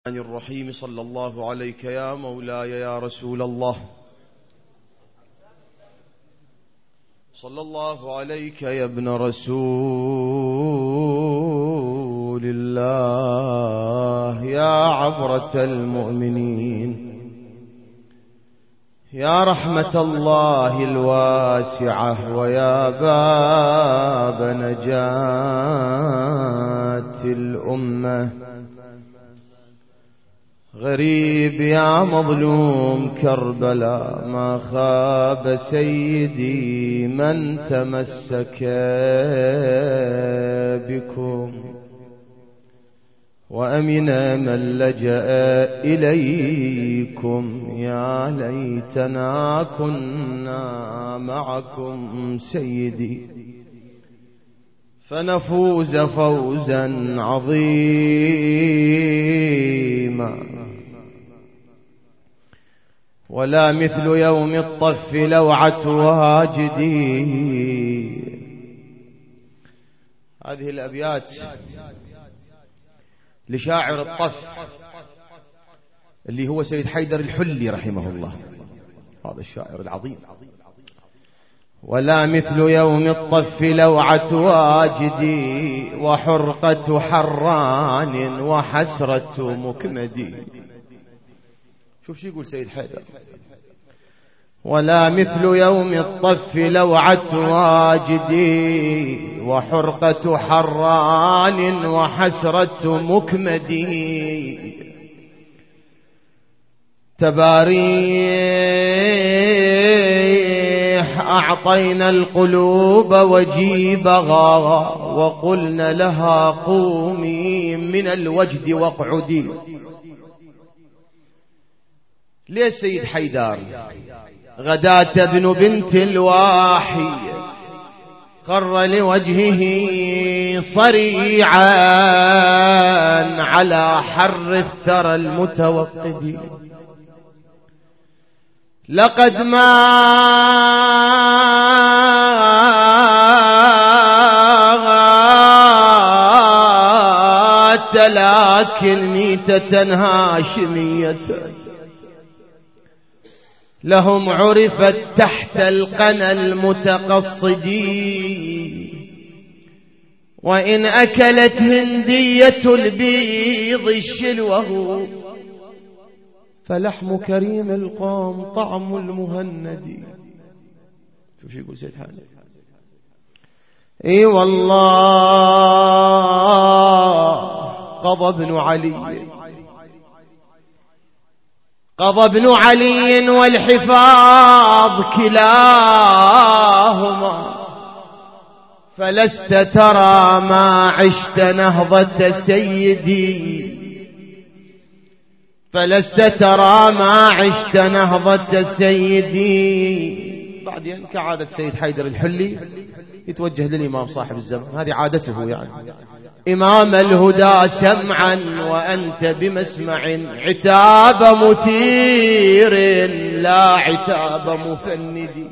الرحيم. صلى الله عليك يا مولاي يا رسول الله، صلى الله عليك يا ابن رسول الله، يا عبرة المؤمنين، يا رحمة الله الواسعة، ويا باب نجاة الأمة. غريب يا مظلوم كربلاء، ما خاب سيدي من تمسك بكم، وأمن من لجأ إليكم. يا ليتنا كنا معكم سيدي، فنفوز فوزا عظيما. ولا مثل يوم الطف لوعة واجدي. هذه الأبيات لشاعر الطف اللي هو سيد حيدر الحلي رحمه الله، هذا الشاعر العظيم. ولا مثل يوم الطف لوعة واجدي، وحرقة حران وحسرة مكمدي. شوف شو يقول سيد حيدر: ولا مثل يوم الطف لوعة واجدي، وحرقة حران وحسرة مكمدي. تباريح أعطينا القلوب وجيبها، وقلنا لها قومي من الوجد واقعدي. ليه سيد حيدر؟ غداة ابن بنت الواحي خر لوجهه صريعا على حر الثرى المتوقد. لقد مات لكن ميتة هاشمية، لهم عرفت تحت القنا المتقصدي. وإن أكلت هندية البيض الشلوه، فلحم كريم القوم طعم المهند. شوف شو يقول سيد حاجة: اي والله قضى ابن علي، قضى ابن علي والحفاظ كلاهما، فلست ترى ما عشت نهضة سيدي، فلست ترى ما عشت نهضة سيدي. بعدين كعادة سيد حيدر الحلي يتوجه للإمام صاحب الزمن، هذه عادته يعني: إمام الهدى سمعا وأنت بمسمع، عتاب مثير لا عتاب مفند.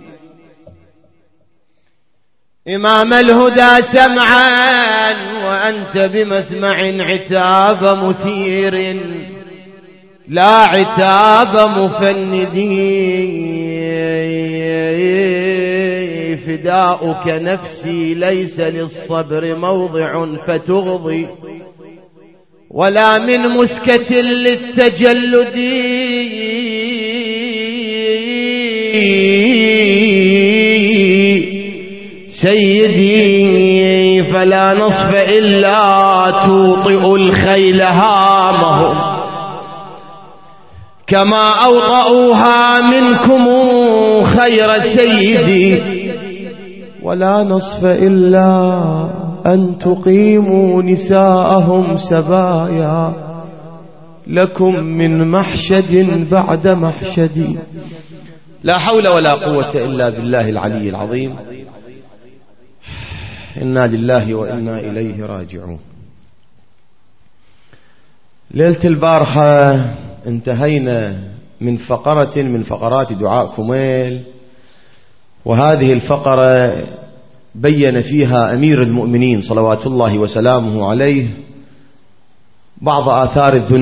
إمام الهدى سمعا وأنت بمسمع، عتاب مثير لا عتاب مفند. فداؤك نفسي ليس للصبر موضع فتغضي، ولا من مسكة للتجلد. سيدي فلا نصف إلا توطئ الخيل هامهم، كما أوطئوها منكم خير سيدي. ولا نصف إلا أن تقيموا نساءهم سبايا، لكم من محشد بعد محشد. لا حول ولا قوة إلا بالله العلي العظيم. إنا لله وإنا إليه راجعون. ليلة البارحة انتهينا من فقرة من فقرات دعاء كميل، وهذه الفقرة بين فيها أمير المؤمنين صلوات الله وسلامه عليه بعض آثار الذنوب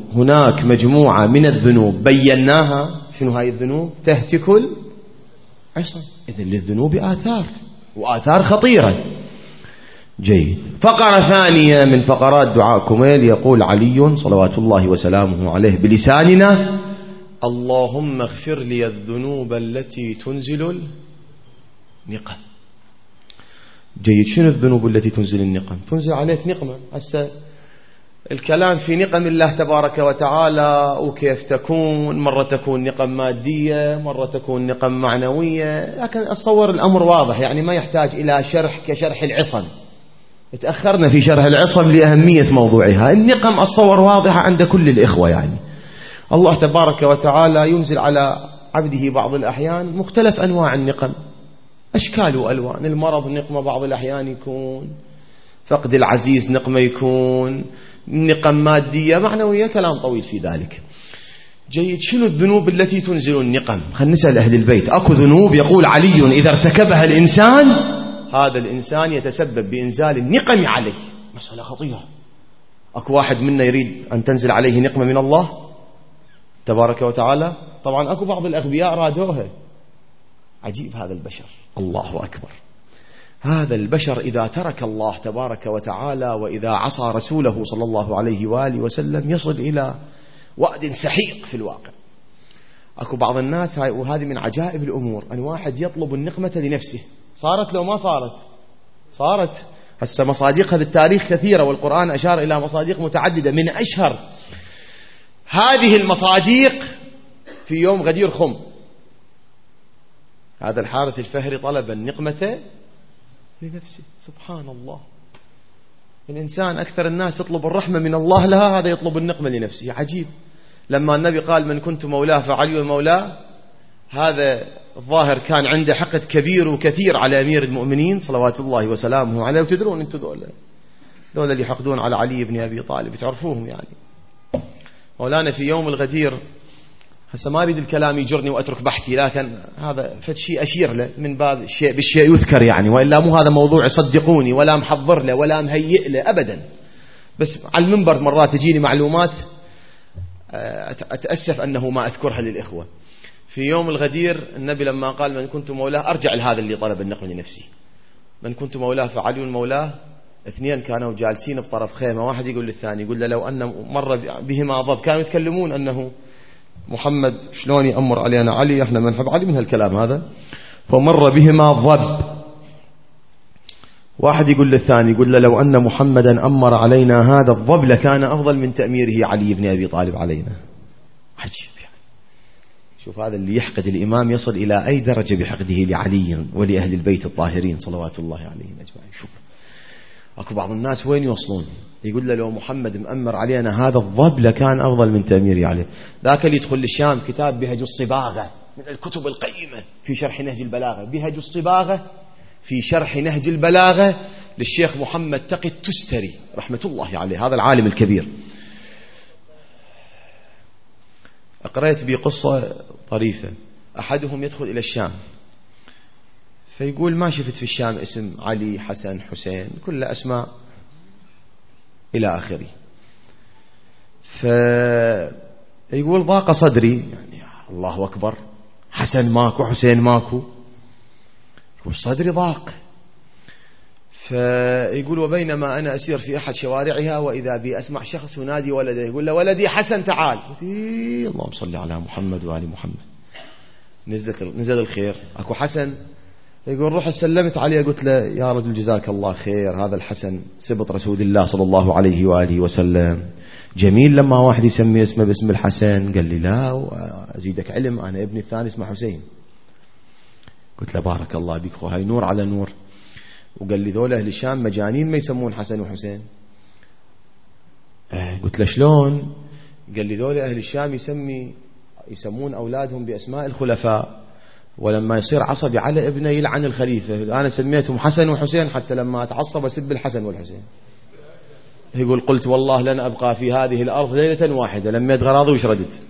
هناك مجموعة من الذنوب بيناها. شنو هاي الذنوب؟ تهتك العصم. إذن للذنوب آثار، وآثار خطيرة. جيد. فقرة ثانية من فقرات دعاء كميل، يقول علي صلوات الله وسلامه عليه بلساننا: اللهم اغفر لي الذنوب التي تنزل النقم. جيد. شنو الذنوب التي تنزل النقم؟ تنزل عليك نقمة. هسه الكلام في نقم الله تبارك وتعالى وكيف تكون، مرة تكون نقم مادية، مرة تكون نقم معنوية، لكن أتصور الأمر واضح، يعني ما يحتاج إلى شرح كشرح العصم. تأخرنا في شرح العصم لأهمية موضوعها. النقم أتصور واضحة عند كل الإخوة. يعني الله تبارك وتعالى ينزل على عبده بعض الأحيان مختلف أنواع النقم، أشكال وألوان. المرض نقمة بعض الأحيان يكون، فقد العزيز نقمة يكون، نقم مادية معنوية، كلام طويل في ذلك. جيد. شنو الذنوب التي تنزل النقم؟ خلينا نسأل أهل البيت. أكو ذنوب يقول علي إذا ارتكبها الإنسان هذا الإنسان يتسبب بإنزال النقم عليه. مسألة خطيرة. أكو واحد منا يريد أن تنزل عليه نقمة من الله تبارك وتعالى؟ طبعا أكو بعض الأغبياء رادوها. عجيب هذا البشر. الله أكبر. هذا البشر إذا ترك الله تبارك وتعالى وإذا عصى رسوله صلى الله عليه وآله وسلم يصل إلى وأد سحيق في الواقع. أكو بعض الناس وهذه من عجائب الأمور، أن واحد يطلب النقمة لنفسه. صارت لو ما صارت؟ صارت. هسه مصادقها بالتاريخ كثيرة، والقرآن أشار إلى مصادق متعددة. من أشهر هذه المصادق في يوم غدير خم، هذا الحارث الفهري طلب النقمة لنفسه. سبحان الله. الإنسان أكثر الناس تطلب الرحمة من الله لها، هذا يطلب النقمة لنفسه. عجيب. لما النبي قال من كنت مولاه فعلي مولاه، هذا الظاهر كان عنده حقد كبير وكثير على أمير المؤمنين صلوات الله وسلامه عليه. وتدرون أنتم ذولا اللي يحقدون على علي بن أبي طالب تعرفوهم. يعني مولانا في يوم الغدير، هسه ما أريد الكلام يجرني وأترك بحثي، لكن هذا فشي أشير له من باب الشيء بالشيء يذكر يعني، وإلا مو هذا موضوع يصدقوني ولا محضر له ولا مهيئ له أبدا. بس على المنبر مرات تجيني معلومات أتأسف أنه ما أذكرها للإخوة. في يوم الغدير النبي لما قال من كنت مولاه، أرجع لهذا اللي طلب النقمة لنفسي. من كنت مولاه فعلي مولاه. اثنين كانوا جالسين بطرف خيمة، واحد يقول للثاني، يقول له لو أن مر بهما ضب. كانوا يتكلمون أنه محمد شلون يأمر علينا علي، احنا ما نحب علي، من هالكلام هذا. فمر بهما ضب. واحد يقول للثاني، يقول له لو أن محمدا أمر علينا هذا الضب لكان أفضل من تأميره علي بن أبي طالب علينا. عجيب يعني. شوف هذا اللي يحقد الإمام يصل إلى أي درجة بحقده لعلي ولأهل البيت الطاهرين صلوات الله عليهم أجمعين. شوف أكو بعض الناس وين يوصلون، يقول له لو محمد مأمر علينا هذا الضب لكان أفضل من تأميري عليه. ذاك اللي يدخل للشام كتاب بهج الصباغة من الكتب القيمة في شرح نهج البلاغة، بهج الصباغة في شرح نهج البلاغة للشيخ محمد تقي التستري رحمة الله عليه، هذا العالم الكبير. أقرأت بقصة طريفة. أحدهم يدخل إلى الشام فيقول ما شفت في الشام اسم علي حسن حسين، كل أسماء إلى آخره. فيقول ضاق صدري، يعني الله أكبر، حسن ماكو حسين ماكو، يقول صدري ضاق. فيقول وبينما أنا أسير في أحد شوارعها وإذا بي أسمع شخص ينادي ولده، يقول له ولدي حسن تعال. اللهم صل على محمد وآل محمد. نزل الخير، أكو حسن. يقول روح سلمت عليه، قلت له يا رجل جزاك الله خير، هذا الحسن سبط رسول الله صلى الله عليه وآله وسلم، جميل لما واحد يسمي اسمه باسم الحسن. قال لي لا وأزيدك علم، أنا ابني الثاني اسمه حسين. قلت له بارك الله بك، هاي نور على نور. وقال لي ذولا أهل الشام مجانين ما يسمون حسن وحسين. قلت له شلون؟ قال لي ذولا أهل الشام يسمون أولادهم بأسماء الخلفاء، ولما يصير عصبي على ابنه يلعن الخليفة. أنا سميتهم حسن وحسين حتى لما أتعصب أسب الحسن والحسين. يقول قلت والله لن أبقى في هذه الأرض ليلة واحدة، لميت غراضي وش ردت.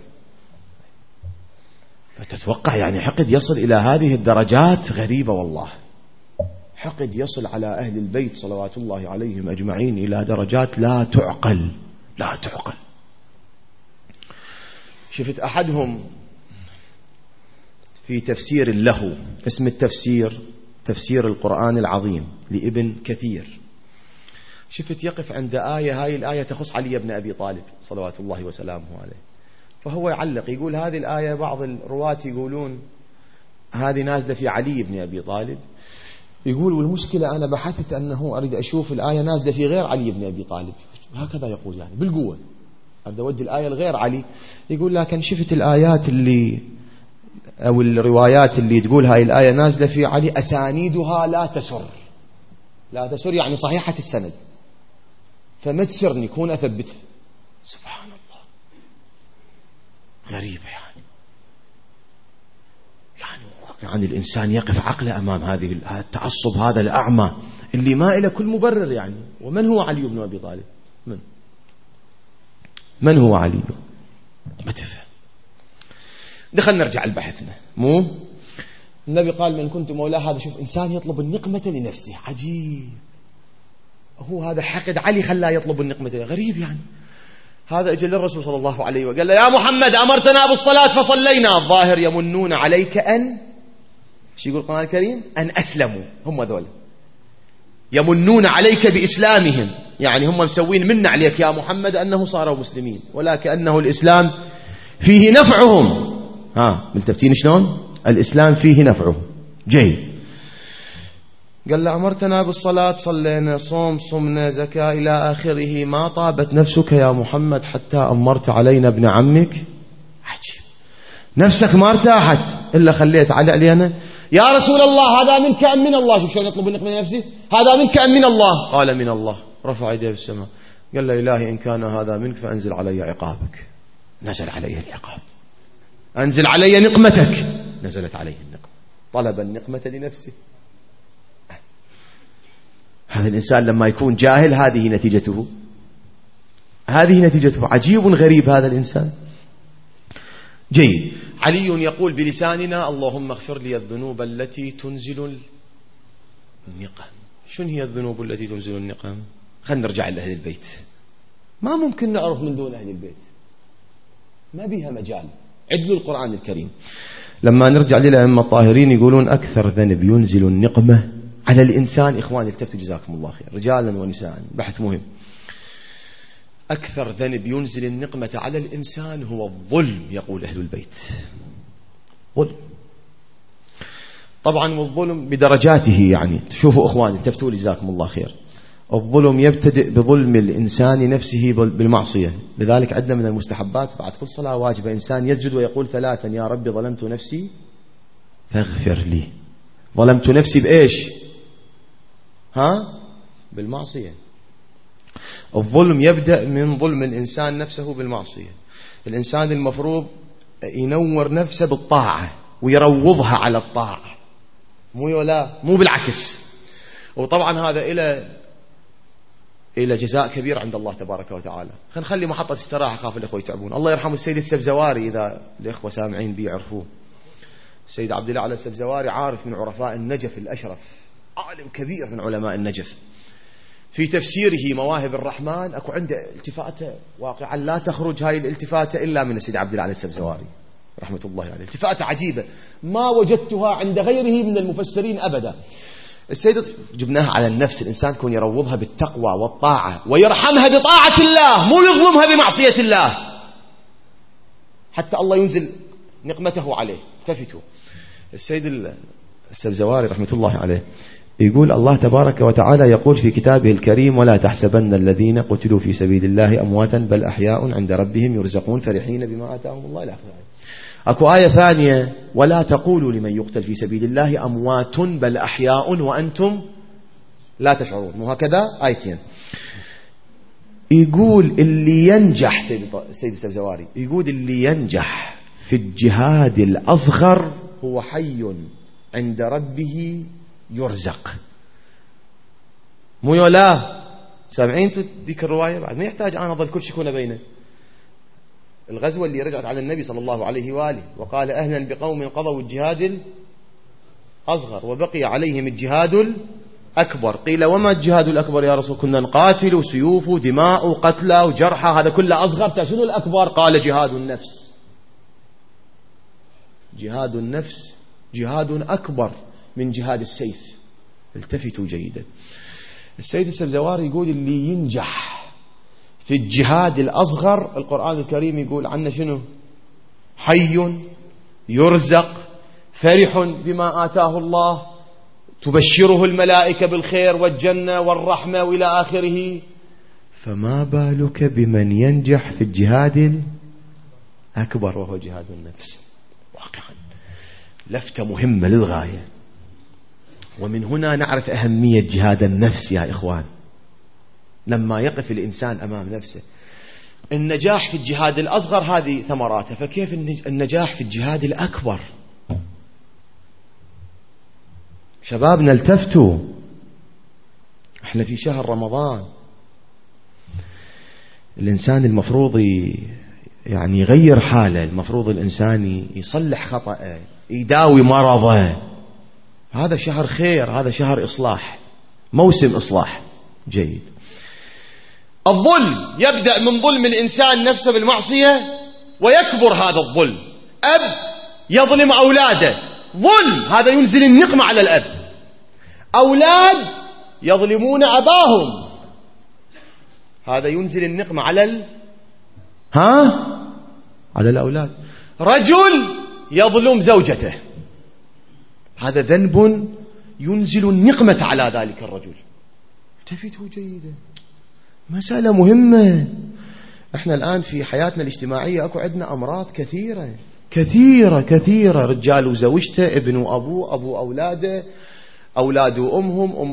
فتتوقع يعني حقد يصل إلى هذه الدرجات غريبة والله. حقد يصل على أهل البيت صلوات الله عليهم أجمعين إلى درجات لا تعقل، لا تعقل. شفت أحدهم في تفسير له، اسم التفسير تفسير القرآن العظيم لابن كثير، شفت يقف عند آية، هاي الآية تخص علي بن أبي طالب صلوات الله وسلامه عليه، فهو يعلق يقول هذه الآية بعض الرواة يقولون هذه نازلة في علي بن أبي طالب، يقول والمشكلة أنا بحثت أنه أريد أشوف الآية نازلة في غير علي بن أبي طالب، هكذا يقول يعني بالقوة أريد أودي الآية لغير علي، يقول لكن شفت الآيات اللي أو الروايات اللي تقول هاي الآية نازلة في علي أسانيدها لا تسر يعني صحيحة السند، فما تسرني كون أثبتها. سبحان الله، غريبة يعني الإنسان يقف عقله أمام هذه التعصب هذا الأعمى اللي ما إلى كل مبرر يعني. ومن هو علي بن أبي طالب؟ من هو علي؟ ما تفهم. دخلنا نرجع لبحثنا. مو النبي قال من كنت مولاه، هذا شوف إنسان يطلب النقمة لنفسه، عجيب. هو هذا حقد علي خلاه يطلب النقمة، غريب يعني. هذا اجى للرسول صلى الله عليه وقال له يا محمد أمرتنا بالصلاة فصلينا، الظاهر يمنون عليك أن شو يقول القرآن الكريم؟ أن أسلموا. هم ذول يمنون عليك بإسلامهم، يعني هم مسوين من عليك يا محمد أنه صاروا مسلمين، ولكنه الإسلام فيه نفعهم. ملتفتين شلون؟ الإسلام فيه نفعهم. جيد. قال له أمرتنا بالصلاة صلينا، صوم صمنا، زكاة إلى آخره، ما طابت نفسك يا محمد حتى أمرت علينا ابن عمك. عجيب، نفسك ما ارتاحت إلا خليت علينا. يا رسول الله هذا منك أم من الله؟ شوف شلون يطلب النقمة لنفسه، هذا منك أم من الله؟ قال من الله. رفع يديه بالسماء قال له إلهي إن كان هذا منك فأنزل علي عقابك. نزل علي العقاب. أنزل علي نقمتك. نزلت عليه النقمة. طلب النقمة لنفسه. هذا الإنسان لما يكون جاهل هذه نتيجته، هذه نتيجته. عجيب غريب هذا الإنسان. جيد. علي يقول بلساننا اللهم اغفر لي الذنوب التي تنزل النقم. شنو هي الذنوب التي تنزل النقم؟ خلينا نرجع لأهل البيت. ما ممكن نعرف من دون أهل البيت، ما بيها مجال. عدلوا القرآن الكريم. لما نرجع للأئمة الطاهرين يقولون أكثر ذنب ينزل النقمة على الإنسان، إخواني التفتوا جزاكم الله خير رجالا ونساء، بحث مهم. أكثر ذنب ينزل النقمة على الإنسان هو الظلم، يقول أهل البيت. ظلم طبعا، والظلم بدرجاته يعني. شوفوا إخواني التفتوا جزاكم الله خير. الظلم يبتدئ بظلم الإنسان نفسه بالمعصية، لذلك عندنا من المستحبات بعد كل صلاة واجبة إنسان يسجد ويقول ثلاثا يا ربي ظلمت نفسي فاغفر لي. ظلمت نفسي بإيش؟ بالمعصية. الظلم يبدأ من ظلم الإنسان نفسه بالمعصية. الإنسان المفروض ينور نفسه بالطاعة ويروضها على الطاعة، مو بالعكس. وطبعا هذا إلى جزاء كبير عند الله تبارك وتعالى. خلينا نخلي محطة استراحة، خاف الأخوة يتعبون. الله يرحمه السيد السبزواري، إذا الأخوة سامعين بيعرفوه. السيد عبد الله على السبزواري عارف من عرفاء النجف الأشرف، عالم كبير من علماء النجف. في تفسيره مواهب الرحمن أكو عنده التفاتة واقعا لا تخرج هاي الالتفاتة إلا من السيد عبد الله على السبزواري رحمة الله عليه. التفاتة عجيبة ما وجدتها عند غيره من المفسرين أبدا. السيد جبناها على النفس، الإنسان كون يروضها بالتقوى والطاعة ويرحمها بطاعة الله، مو يظلمها بمعصية الله حتى الله ينزل نقمته عليه. التفتوا. السيد السبزواري رحمة الله عليه يقول الله تبارك وتعالى يقول في كتابه الكريم ولا تحسبن الذين قتلوا في سبيل الله أمواتا بل أحياء عند ربهم يرزقون فرحين بما آتاهم الله إلى آخره. أكو آية ثانية ولا تقولوا لمن يقتل في سبيل الله أموات بل أحياء وأنتم لا تشعرون. مو هكذا آيتين. يقول اللي ينجح سيد السبزواري يقول اللي ينجح في الجهاد الأصغر هو حي عند ربه يرزق. مو يولا سامعين ذيك الرواية؟ بعد ما يحتاج أنا أظل كل شكونا بينه. الغزوة اللي رجعت على النبي صلى الله عليه وآله وقال أهلا بقوم قضوا الجهاد الأصغر وبقي عليهم الجهاد الأكبر. قيل وما الجهاد الأكبر يا رسول؟ كنا نقاتل وسيوف ودماء وقتلى وجرحى، هذا كله أصغر، شنو الأكبر؟ قال جهاد النفس. جهاد النفس جهاد أكبر من جهاد السيف. التفتوا جيدا. السيد السبزواري يقول اللي ينجح في الجهاد الأصغر القرآن الكريم يقول عنه شنو؟ حي يرزق فرح بما آتاه الله تبشره الملائكة بالخير والجنة والرحمة وإلى آخره. فما بالك بمن ينجح في الجهاد الأكبر وهو جهاد النفس؟ واقعا لفتة مهمة للغاية. ومن هنا نعرف أهمية جهاد النفس يا إخوان. لما يقف الإنسان أمام نفسه النجاح في الجهاد الأصغر هذه ثمراته، فكيف النجاح في الجهاد الأكبر؟ شبابنا التفتوا، احنا في شهر رمضان. الإنسان المفروض يعني يغير حاله، المفروض الإنسان يصلح خطأه، يداوي مرضه. هذا شهر خير، هذا شهر إصلاح، موسم إصلاح. جيد. الظلم يبدأ من ظلم الإنسان نفسه بالمعصية ويكبر هذا الظلم. أب يظلم أولاده، ظلم، هذا ينزل النقمة على الأب. أولاد يظلمون أباهم، هذا ينزل النقمة على على الأولاد. رجل يظلم زوجته، هذا ذنب ينزل النقمة على ذلك الرجل. التفتوا جيدا، مسألة مهمة. احنا الآن في حياتنا الاجتماعية اكو عندنا أمراض كثيرة كثيرة كثيرة، رجال وزوجته، ابن وأبوه، أبو أولاده، أولاد وأمهم،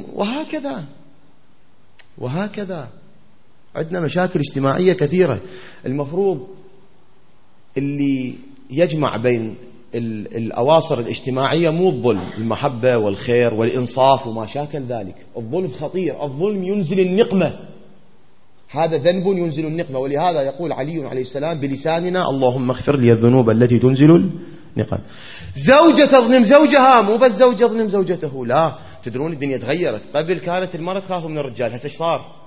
وهكذا عندنا مشاكل اجتماعية كثيرة. المفروض اللي يجمع بين الأواصر الاجتماعية مو الظلم، المحبة والخير والإنصاف وما شاكل ذلك. الظلم خطير، الظلم ينزل النقمة، هذا ذنب ينزل النقمة. ولهذا يقول علي عليه السلام بلساننا: اللهم اغفر لي الذنوب التي تنزل النقم. زوجة تظلم زوجها، مو بس زوج يظلم زوجته، لا. تدرون الدنيا تغيرت. قبل كانت المرأة تخاف من الرجال، هسه ايش صار؟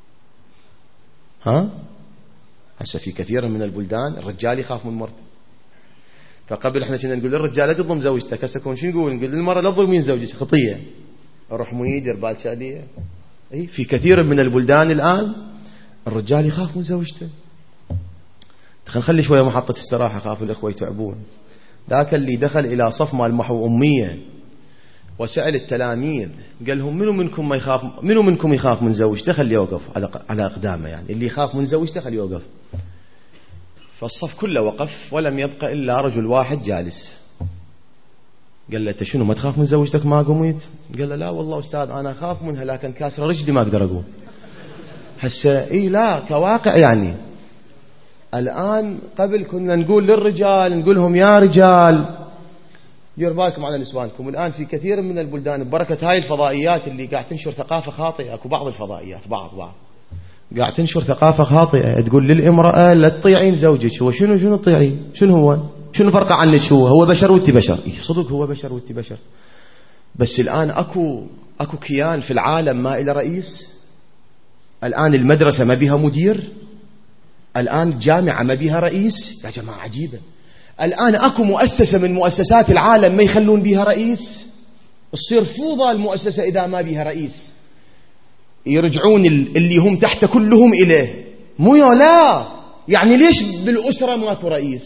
هسه في كثير من البلدان الرجال يخاف من مرته. فقبل احنا كنا نقول للرجال لا تظلم زوجتك، هسه كون شو نقول للمرأة لا تظلمين زوجك، خطية، روح ميدر بالشالية. في كثير من البلدان الآن الرجال يخاف من زوجته. خلي شوية محطة استراحة، خاف الإخوة يتعبون. ذاك اللي دخل إلى صف مال محو أمية وسأل التلاميذ قال لهم: منو منكم يخاف من زوجته؟ خليه يوقف على أقدامه، يعني اللي يخاف من زوجته خليه يوقف. فالصف كله وقف ولم يبقى إلا رجل واحد جالس. قال له: شنو ما تخاف من زوجتك ما قمت؟ قال له: لا والله أستاذ أنا أخاف منها لكن كاسر رجلي ما أقدر أقوم. هسه لا كواقع يعني. الآن قبل كنا نقول للرجال، نقول لهم يا رجال دير بالكم على نسوانكم. الآن في كثير من البلدان ببركة هاي الفضائيات اللي قاعد تنشر ثقافة خاطئة، اكو بعض الفضائيات بعض قاعد تنشر ثقافة خاطئة، تقول للامرأة لا تطيعين زوجك. هو شنو تطيعين؟ شنو فرقه عنك؟ هو بشر وانت بشر. صدق هو بشر وانت بشر، بس الآن اكو كيان في العالم ما إلى رئيس. الآن المدرسة ما بيها مدير، الآن الجامعة ما بيها رئيس. يا جماعة عجيبة. الآن أكو مؤسسة من مؤسسات العالم ما يخلون بيها رئيس. تصير فوضى المؤسسة إذا ما بيها رئيس، يرجعون اللي هم تحت كلهم إليه. مو لا يعني ليش بالأسرة ماكو رئيس؟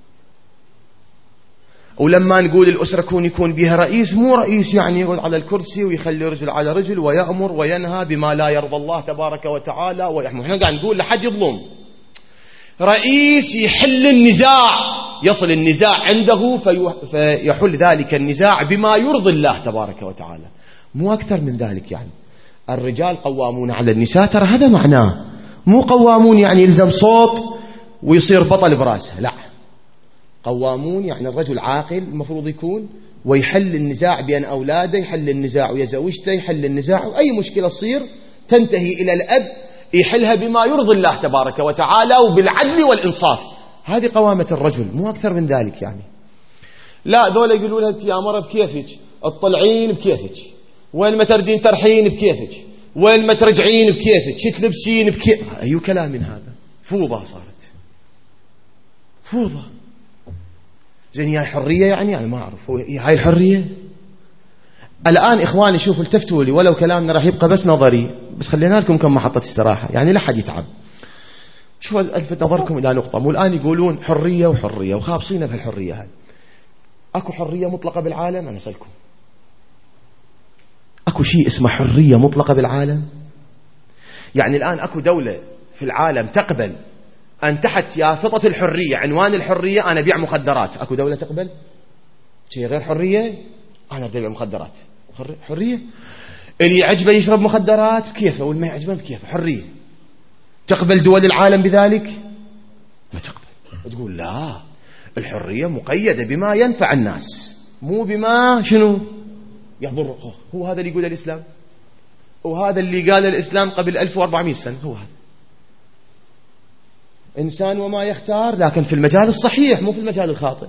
ولما نقول الأسرة يكون بها رئيس، مو رئيس يعني يقعد على الكرسي ويخلي رجل على رجل ويأمر وينهى بما لا يرضى الله تبارك وتعالى ويحمي. احنا قاعد نقول لحد يظلم. رئيس يحل النزاع، يصل النزاع عنده فيحل ذلك النزاع بما يرضي الله تبارك وتعالى، مو أكثر من ذلك. يعني الرجال قوامون على النساء، ترى هذا معناه، مو قوامون يعني يلزم صوت ويصير بطل براسه، لا. قوامون يعني الرجل عاقل المفروض يكون، ويحل النزاع بين أولاده، يحل النزاع ويا زوجته، يحل النزاع وأي مشكلة تصير تنتهي إلى الأب يحلها بما يرضي الله تبارك وتعالى وبالعدل والإنصاف. هذه قوامة الرجل، مو أكثر من ذلك يعني. لا ذولا يقولوا لها يا مرة بكيفك، اطلعين بكيفك، وين ما تردين ترحين بكيفك، وين ما ترجعين بكيفك، شو تلبسين بكيفك. أي كلام من هذا؟ فوضى صارت، فوضى. زين هي الحرية يعني أنا ما أعرف هاي الحرية. الآن إخواني شوفوا التفتوا لي، ولو كلامنا راح يبقى بس نظري، بس خلينا لكم كم محطة استراحة يعني لا حد يتعب. شوفوا ألفت نظركم إلى نقطة، مو الآن يقولون حرية وحرية وخابصين في الحرية هاي. أكو حرية مطلقة بالعالم؟ أنا أسألكم أكو شيء اسمه حرية مطلقة بالعالم؟ يعني الآن أكو دولة في العالم تقبل أن تحت يافطة الحرية عنوان الحرية أنا بيع مخدرات؟ أكو دولة تقبل شيء غير حرية؟ أنا أبيع مخدرات حرية؟ اللي يعجبه يشرب مخدرات بكيفه، واللي ما يعجبه بكيفه، حرية. تقبل دول العالم بذلك؟ ما تقبل. تقول لا، الحرية مقيدة بما ينفع الناس مو بما شنو يضر. هو هذا اللي يقول الإسلام، وهذا اللي قال الإسلام قبل 1400 سنة. هو هذا إنسان وما يختار، لكن في المجال الصحيح مو في المجال الخاطئ.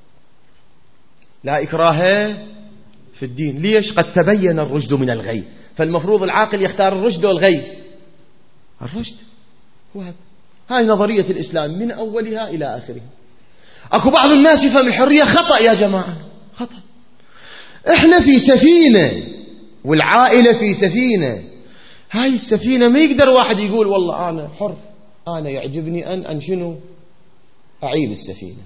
لا إكراه في الدين. ليش؟ قد تبين الرشد من الغي. فالمفروض العاقل يختار الرشد والغي. الرشد هو هذا. هاي نظرية الإسلام من أولها إلى آخرها. أكو بعض الناس يفهم الحرية خطأ يا جماعة، خطأ. إحنا في سفينة والعائلة في سفينة. هاي السفينة ما يقدر واحد يقول والله أنا حر، أنا يعجبني أن شنو أعيب السفينة.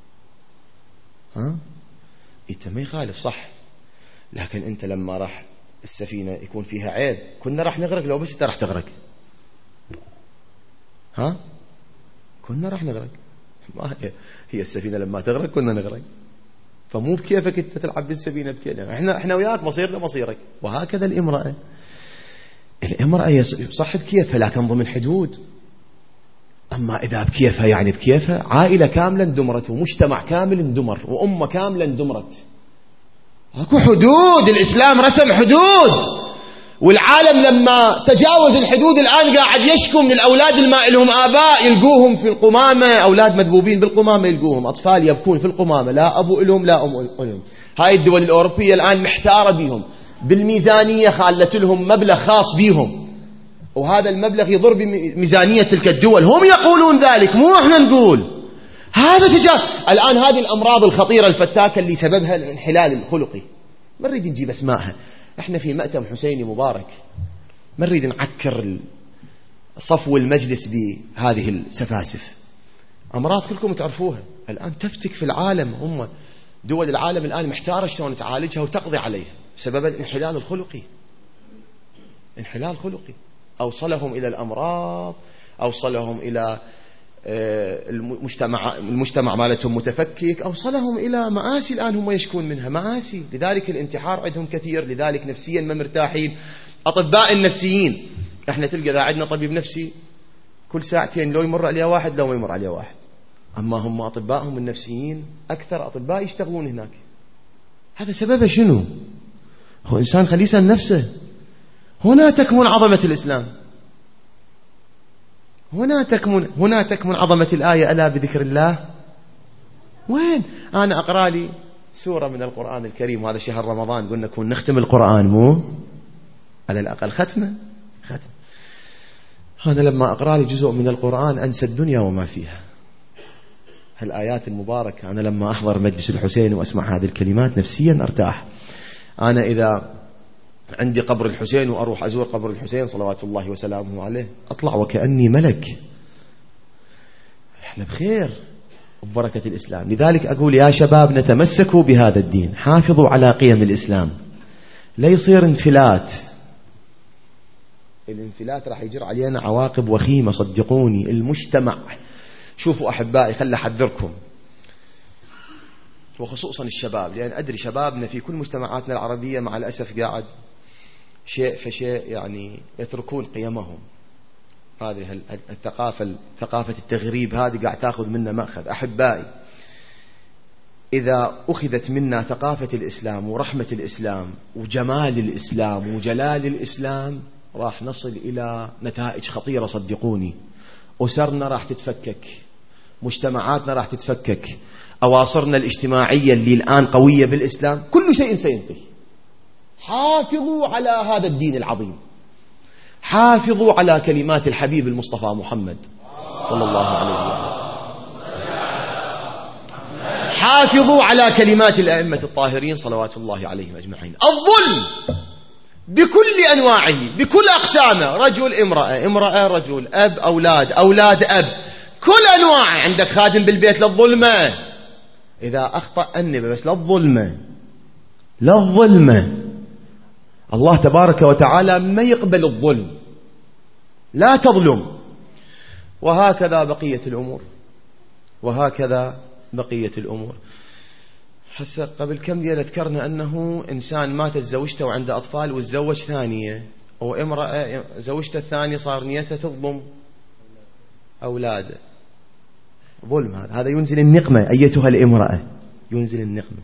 ها أنت ما يخالف صح، لكن أنت لما راح السفينة يكون فيها عيب كنا راح نغرق. لو بس أنت راح تغرق ها كنا راح نغرق. ما هي السفينة لما تغرق كنا نغرق. فمو بكيفك أنت تلعب بالسفينة بكيفنا. إحنا وياك مصيرنا مصيرك. وهكذا الامرأة صح بكيفها لكن ضمن حدود. أما إذا بكيفها يعني بكيفها، عائلة كاملة اندمرت ومجتمع كامل اندمر وأمة كاملة اندمرت. اكو حدود. الإسلام رسم حدود، والعالم لما تجاوز الحدود الآن قاعد يشكو من الأولاد اللي ما لهم آباء، يلقوهم في القمامة، أولاد مذبوبين بالقمامة يلقوهم، أطفال يبكون في القمامة، لا أبو لهم لا أم لهم. هاي الدول الأوروبية الآن محتارة بيهم، بالميزانية خالت لهم مبلغ خاص بيهم، وهذا المبلغ يضر بميزانية تلك الدول. هم يقولون ذلك مو احنا نقول. هذا الآن هذه الأمراض الخطيرة الفتاكة اللي سببها الانحلال الخلقي، ما نريد نجيب أسماءها. احنا في مأتم حسيني مبارك، ما نريد نعكر صفو المجلس بهذه السفاسف. أمراض كلكم تعرفوها الآن تفتك في العالم. هم دول العالم الآن محتارة شلون تعالجها وتقضي عليها بسبب الانحلال الخلقي. انحلال خلقي أوصلهم إلى الأمراض، أوصلهم إلى المجتمع مالتهم متفكك، أوصلهم إلى مآسي الآن هم يشكون منها، مآسي. لذلك الانتحار عندهم كثير، لذلك نفسيا ما مرتاحين. أطباء النفسيين، احنا تلقى إذا عندنا طبيب نفسي كل ساعتين لو يمر عليه واحد لو ما يمر عليه واحد. أما هم أطباءهم النفسيين أكثر أطباء يشتغلون هناك. هذا سببه شنو؟ هو إنسان خليه يسأل نفسه. هنا تكمن عظمة الإسلام، هنا تكمن عظمة الآية ألا بذكر الله. وين؟ أنا أقرأ لي سورة من القرآن الكريم، وهذا شهر رمضان قلنا كون نختم القرآن، مو على الأقل ختم. هذا لما أقرأ لي جزء من القرآن أنسى الدنيا وما فيها. هالآيات المباركة أنا لما أحضر مجلس الحسين وأسمع هذه الكلمات نفسيا أرتاح. أنا إذا عندي قبر الحسين وأروح أزور قبر الحسين صلوات الله وسلامه عليه أطلع وكأني ملك. احنا بخير ببركة الإسلام. لذلك أقول يا شباب نتمسكوا بهذا الدين، حافظوا على قيم الإسلام، لا يصير انفلات. الانفلات راح يجر علينا عواقب وخيمة صدقوني. المجتمع، شوفوا أحبائي خلي أحذركم، وخصوصا الشباب، لأن أدري شبابنا في كل مجتمعاتنا العربية مع الأسف قاعد شيء فشيء يعني يتركون قيمهم. هذه ثقافة التغريب هذه قاعد تأخذ منا مأخذ. أحبائي إذا أخذت منا ثقافة الإسلام ورحمة الإسلام وجمال الإسلام وجلال الإسلام راح نصل إلى نتائج خطيرة صدقوني. أسرنا راح تتفكك، مجتمعاتنا راح تتفكك، أواصرنا الاجتماعية اللي الآن قوية بالإسلام كل شيء سينتهي. حافظوا على هذا الدين العظيم، حافظوا على كلمات الحبيب المصطفى محمد صلى الله عليه وسلم، حافظوا على كلمات الأئمة الطاهرين صلوات الله عليهم أجمعين. الظلم بكل أنواعه بكل أقسامه، رجل امرأة، امرأة رجل، أب أولاد، أولاد أب، كل أنواعه. عندك خادم بالبيت للظلمة، إذا أخطأ أنبه، بس للظلمة للظلمة. الله تبارك وتعالى ما يقبل الظلم، لا تظلم. وهكذا بقية الأمور، وهكذا بقية الأمور. هسه قبل كم ليلة ذكرنا أنه إنسان ماتت زوجته وعنده أطفال وتزوج ثانية، أو امرأة زوجته الثانية صار نيتها تظلم أولاده. ظلم، هذا ينزل النقمة أيتها الامرأة، ينزل النقمة.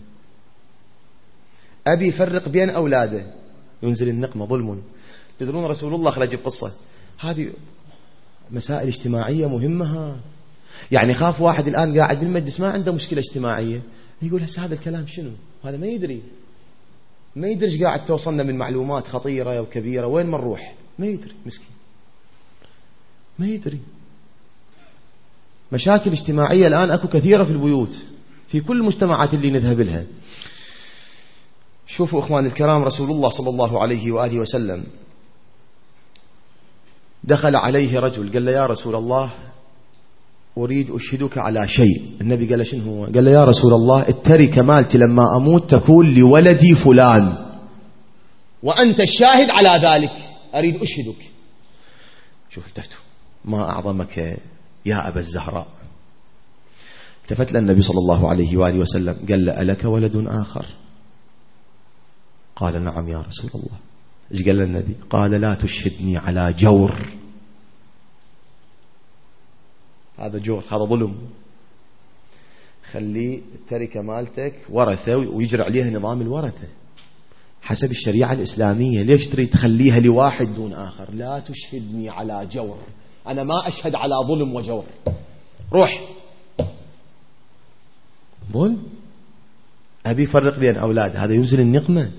أبي يفرق بين أولاده، ينزل النقمة، ظلم. تدرون رسول الله، خلينا نجيب قصة، هذه مسائل اجتماعية مهمة. يعني خاف واحد الآن قاعد بالمجلس ما عنده مشكلة اجتماعية، يقول هسه هذا الكلام شنو؟ هذا ما يدري ايش قاعد توصلنا من معلومات خطيرة وكبيرة، وين ما نروح ما يدري، مسكين ما يدري. مشاكل اجتماعية الآن أكو كثيرة في البيوت، في كل المجتمعات اللي نذهب لها. شوفوا إخوان الكرام، رسول الله صلى الله عليه وآله وسلم دخل عليه رجل قال له يا رسول الله أريد أشهدك على شيء. النبي قال له شنو هو؟ قال له يا رسول الله التركة مالتي لما أموت تكون لولدي فلان، وأنت الشاهد على ذلك، أريد أشهدك. شوف التفتوا، ما أعظمك يا أبا الزهراء. التفت للنبي صلى الله عليه وآله وسلم قال له ألك ولد آخر؟ قال نعم يا رسول الله. ايش قال النبي؟ قال لا تشهدني على جور. هذا جور، هذا ظلم. خلي التركة مالتك ورثة ويجري عليها نظام الورثة حسب الشريعة الإسلامية. ليش تريد تخليها لواحد دون آخر؟ لا تشهدني على جور، أنا ما أشهد على ظلم وجور. روح ظلم. أبي فرق بين أولاد، هذا ينزل النقمة،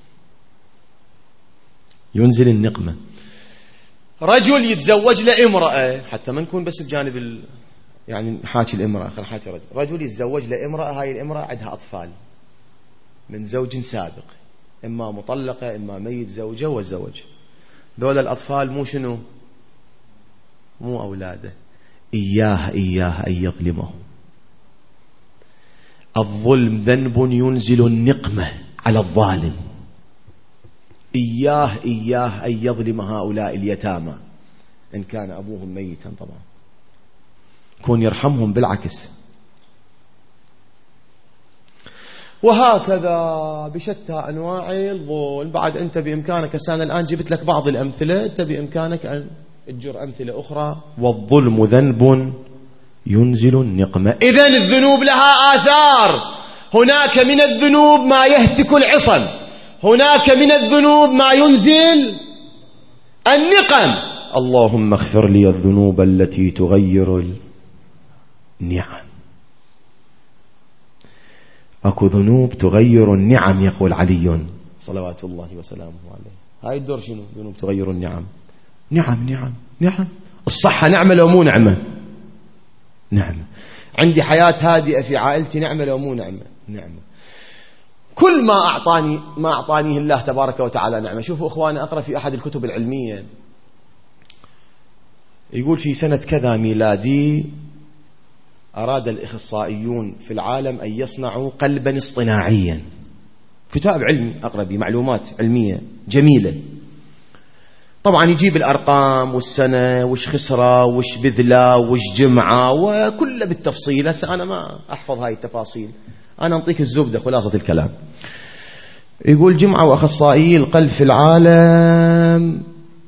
ينزل النقمة. رجل يتزوج لامرأة، حتى ما نكون بس بجانب يعني نحاكي الامرأة، خلينا نحاكي رجل يتزوج لامرأة، هاي الامرأة عندها أطفال من زوج سابق، إما مطلقة إما ميت زوجه والزوج. ذول الأطفال مو شنو؟ مو أولاده. إياه أن يظلمه. الظلم ذنب ينزل النقمة على الظالم. إياه أن يظلم هؤلاء اليتامى إن كان أبوهم ميتا، طبعا كون يرحمهم بالعكس. وهكذا بشتى أنواع الظلم. بعد أنت بإمكانك، أنا الآن جبت لك بعض الأمثلة، أنت بإمكانك أن تجر أمثلة أخرى. والظلم ذنب ينزل النقمة. إذن الذنوب لها آثار. هناك من الذنوب ما يهتك العصم، هناك من الذنوب ما ينزل النقم. اللهم اغفر لي الذنوب التي تغير النعم. أكو ذنوب تغير النعم، يقول علي صلوات الله وسلامه عليه. هاي الدور شنو؟ ذنوب تغير النعم. نعم. الصحة نعمة لو مو نعمة؟ نعمة. عندي حياة هادئة في عائلتي نعمة لو مو نعمة؟ نعمة. كل ما أعطانيه الله تبارك وتعالى نعمة. شوفوا إخواني، أقرأ في أحد الكتب العلمية يقول في سنة كذا ميلادي أراد الإخصائيون في العالم أن يصنعوا قلبا اصطناعيا. كتاب علمي أقرأ به، معلومات علمية جميلة. طبعا يجيب الأرقام والسنة وش خسرة وش بذلة وش جمعة وكله بالتفصيل. هسه أنا ما أحفظ هاي التفاصيل، أنا أنطيك الزبدة خلاصة الكلام. يقول جمعة وأخصائيي القلب في العالم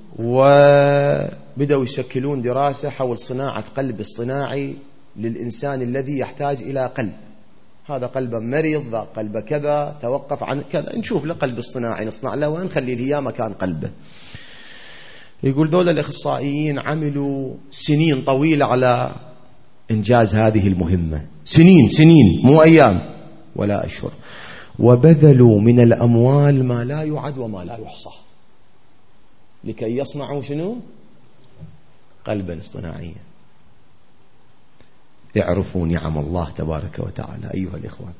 وبدأوا يشكلون دراسة حول صناعة قلب اصطناعي للإنسان الذي يحتاج إلى قلب. هذا قلبه مريض، ذا قلبه كذا، توقف عن كذا، نشوف له قلب اصطناعي نصنع له ونخلي له مكان قلبه. يقول دول الإخصائيين عملوا سنين طويلة على إنجاز هذه المهمة، سنين مو أيام ولا أشهر، وبذلوا من الأموال ما لا يعد وما لا يحصى لكي يصنعوا شنو؟ قلبا اصطناعيا. اعرفوا نعم الله تبارك وتعالى أيها الإخوان.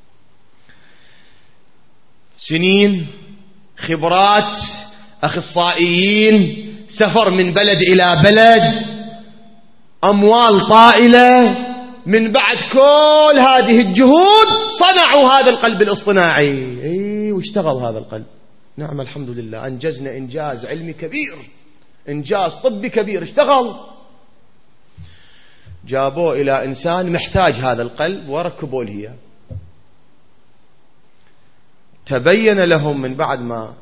سنين، خبرات، أخصائيين، سفر من بلد إلى بلد، أموال طائلة، من بعد كل هذه الجهود صنعوا هذا القلب الاصطناعي. واشتغل هذا القلب. نعم الحمد لله، أنجزنا إنجاز علمي كبير، إنجاز طبي كبير، اشتغل. جابوه إلى إنسان محتاج هذا القلب وركبوا له إياه. تبين لهم من بعد ما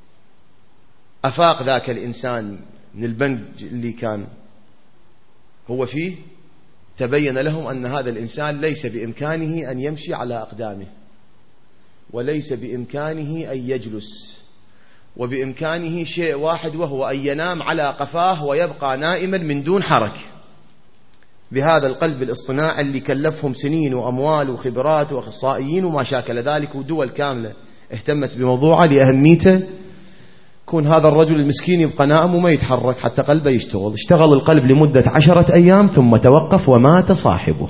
أفاق ذاك الإنسان من البنج اللي كان هو فيه، تبين لهم أن هذا الإنسان ليس بإمكانه أن يمشي على أقدامه، وليس بإمكانه أن يجلس، وبإمكانه شيء واحد وهو أن ينام على قفاه ويبقى نائما من دون حركة. بهذا القلب الاصطناعي اللي كلفهم سنين وأموال وخبرات وأخصائيين وما شاكل ذلك، ودول كاملة اهتمت بموضوعه لأهميته، كون هذا الرجل المسكين يبقى نائم وما يتحرك حتى قلبه يشتغل. اشتغل القلب لمدة 10 أيام ثم توقف ومات صاحبه.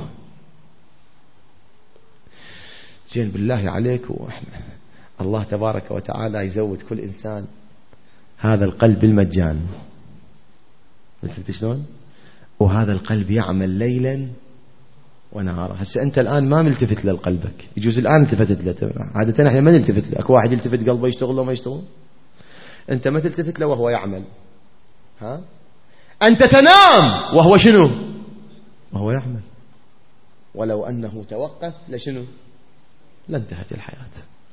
زين بالله عليك، الله تبارك وتعالى يزود كل إنسان هذا القلب بالمجان، مثل شلون؟ وهذا القلب يعمل ليلا ونهارا. هسه أنت الآن ما ملتفت لقلبك، يجوز الآن التفتت له، عادة احنا ما نلتفت له. اكو واحد يلتفت قلبه يشتغل وما يشتغل، أنت ما تلتفت له وهو يعمل. ها؟ أنت تنام وهو شنو؟ وهو يعمل. ولو أنه توقف لشنو؟ لانتهت الحياة.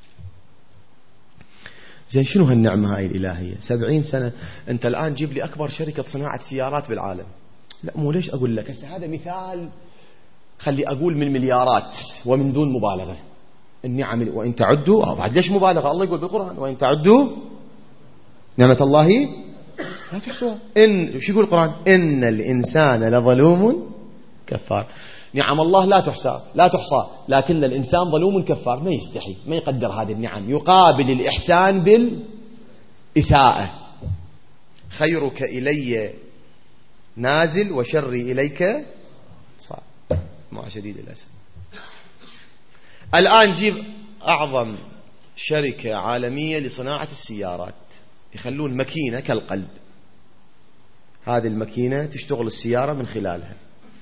زين شنو هالنعمة هاي الإلهية؟ 70 سنة. أنت الآن جيب لي أكبر شركة صناعة سيارات بالعالم. لا مو ليش أقول لك هسه هذا مثال، خلي أقول من مليارات ومن دون مبالغة النعم. وإن تعدوا، بعد ليش مبالغة؟ الله يقول بالقرآن وإن تعدوا نعمة الله لا تحصوها. شو يقول القرآن؟ إن الإنسان لظلوم كفار. نعم الله لا تحصى، لكن الإنسان ظلوم كفار، ما يستحي، ما يقدر هذه النعم، يقابل الإحسان بالإساءة. خيرك إلي نازل وشري إليك صعب، مع شديد الأسف. الآن جيب أعظم شركة عالمية لصناعة السيارات، يخلون ماكينة كالقلب، هذه الماكينة تشتغل السيارة من خلالها،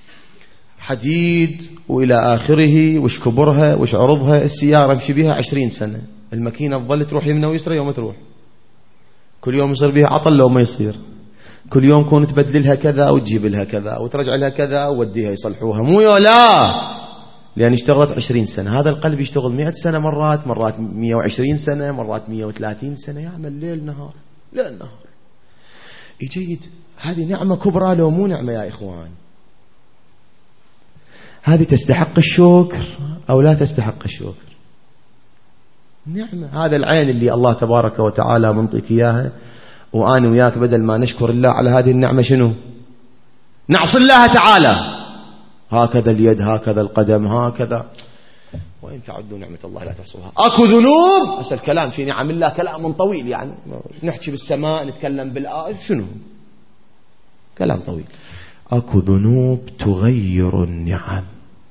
حديد وإلى آخره، وش كبرها وش عرضها. السيارة امشي بها 20 سنة، الماكينة تظل تروح يمنى ويسرى يوم تروح، كل يوم يصير بها عطل لو ما يصير، كل يوم كون تبدل لها كذا وتجيب لها كذا وترجع لها كذا ووديها يصلحوها، مو لا، لأن اشتغلت 20 سنة. هذا القلب يشتغل 100 سنة، مرات 120 سنة، مرات 130 سنة، يعمل ليل نهار ليل نهار. جيد، هذه نعمة كبرى لو مو نعمة يا إخوان؟ هذه تستحق الشكر أو لا تستحق الشكر؟ نعمة. هذا العين اللي الله تبارك وتعالى منطيك إياها، وأنا وياك بدل ما نشكر الله على هذه النعمة شنو؟ نعصي الله تعالى. هكذا اليد، هكذا القدم، هكذا. وإن تعدوا نعمة الله لا تحصوها. أكو ذنوب، بس الكلام في نعم الله كلام طويل، يعني نحكي بالسماء، نتكلم بالآية، شنو كلام طويل. أكو ذنوب تغير النعم،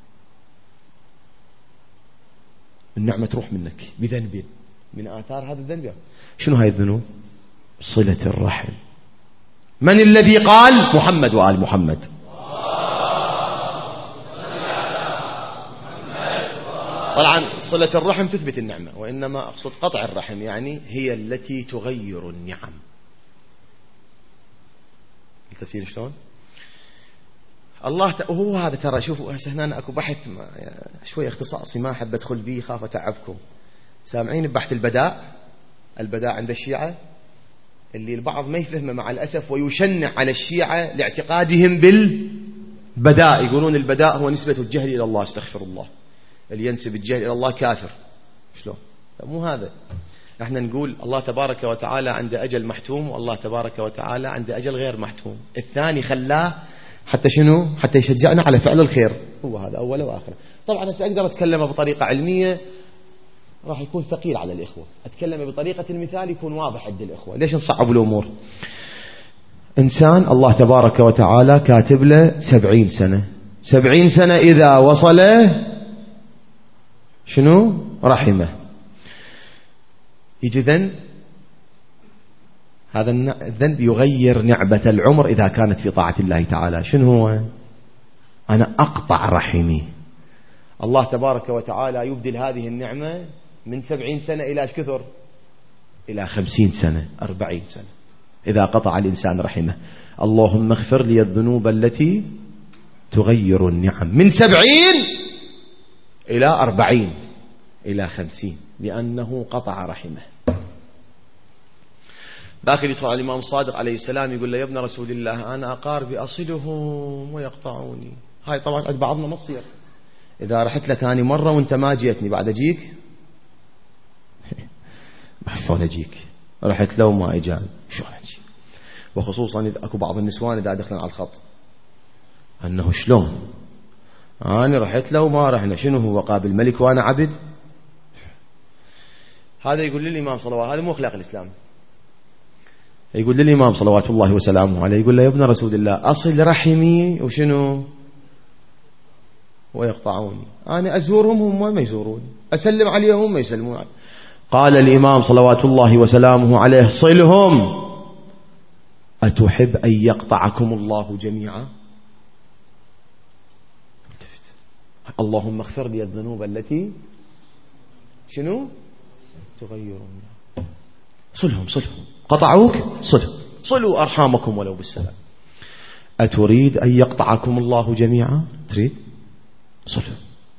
النعمة تروح منك بذنب من آثار هذا الذنب. شنو هاي الذنوب؟ صلة الرحم. من الذي قال؟ محمد وآل محمد. طبعا صلة الرحم تثبت النعمة، وإنما أقصد قطع الرحم، يعني هي التي تغير النعم. التفسير شلون؟ الله وهو هذا. ترى شوفوا هنا أكو بحث شوي اختصاصي ما أحب أدخل به، خاف أتعبكم. سامعين ببحث البداء عند الشيعة، اللي البعض ما يفهمه مع الأسف، ويشنع على الشيعة لاعتقادهم بالبداء. يقولون البداء هو نسبة الجهل إلى الله، استغفر الله، اللي ينسب الجهل إلى الله كافر. شلون؟ مو هذا. احنا نقول الله تبارك وتعالى عنده أجل محتوم، والله تبارك وتعالى عنده أجل غير محتوم. الثاني خلاه حتى شنو؟ حتى يشجعنا على فعل الخير. هو هذا أول وآخر. طبعا سأقدر أتكلم بطريقة علمية راح يكون ثقيل على الإخوة، أتكلم بطريقة المثال يكون واضح عند الإخوة. ليش نصعب الأمور؟ إنسان الله تبارك وتعالى كاتب له 70 سنة، 70 سنة إذا وصل شنو رحمه. يجي ذنب، هذا الذنب يغير نعمة العمر إذا كانت في طاعة الله تعالى. شنو هو؟ أنا أقطع رحمي. الله تبارك وتعالى يبدل هذه النعمة من 70 سنة إلى ايش كثر؟ إلى 50 سنة 40 سنة إذا قطع الإنسان رحمه. اللهم اغفر لي الذنوب التي تغير النعم، من 70 إلى 40 إلى 50 لأنه قطع رحمه. ذاك اللي يدخل على الإمام الصادق عليه السلام يقول له يا ابن رسول الله أنا أقاربي أصلهم ويقطعوني. هاي طبعا عند بعضنا ما تصير. إذا رحت لك أنا مرة وأنت ما جيتني بعد أجيك شلون أجيك؟ رحت له وما إجاني شلون أجي؟ وخصوصا أكو بعض النسوان إذا دخلن على الخط أنه شلون أنا رحت له وما رحنا، شنو هو قابل ملك وأنا عبد؟ هذا يقول للإمام صلوات، هذا مو أخلاق الإسلام. يقول للإمام صلوات الله وسلامه عليه، يقول له يا ابن رسول الله أصل رحمي وشنو ويقطعوني، أنا أزورهم هم ما يزوروني، أسلم عليهم هم ما يسلمون علي. قال الإمام صلوات الله وسلامه عليه صلهم أتحب أن يقطعكم الله جميعا؟ اللهم اغفر لي الذنوب التي شنو تغيرون. صلهم قطعوك صلوا أرحامكم ولو بالسلام. أتريد أن يقطعكم الله جميعا؟ تريد صلوا.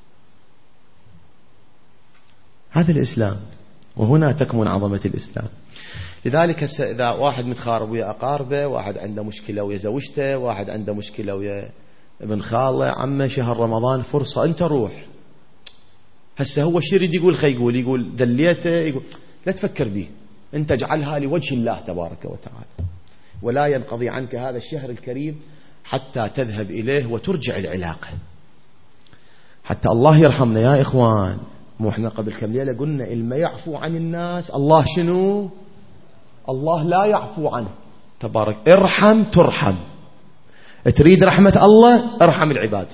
هذا الإسلام، وهنا تكمن عظمة الإسلام. لذلك إذا واحد متخارب ويا أقاربه، واحد عنده مشكلة ويا زوجته، واحد عنده مشكلة ويا ابن خاله، عمه شهر رمضان فرصة أنت روح. هسه هو شو يريد يقول؟ يقول دليته، يقول لا تفكر به، أنت اجعلها لوجه الله تبارك وتعالى، ولا ينقضي عنك هذا الشهر الكريم حتى تذهب إليه وترجع العلاقة، حتى الله يرحمنا يا إخوان. مو احنا قبل كم ليلة قلنا إلما يعفو عن الناس الله شنو؟ الله لا يعفو عنه تبارك. ارحم ترحم، تريد رحمة الله ارحم العباد.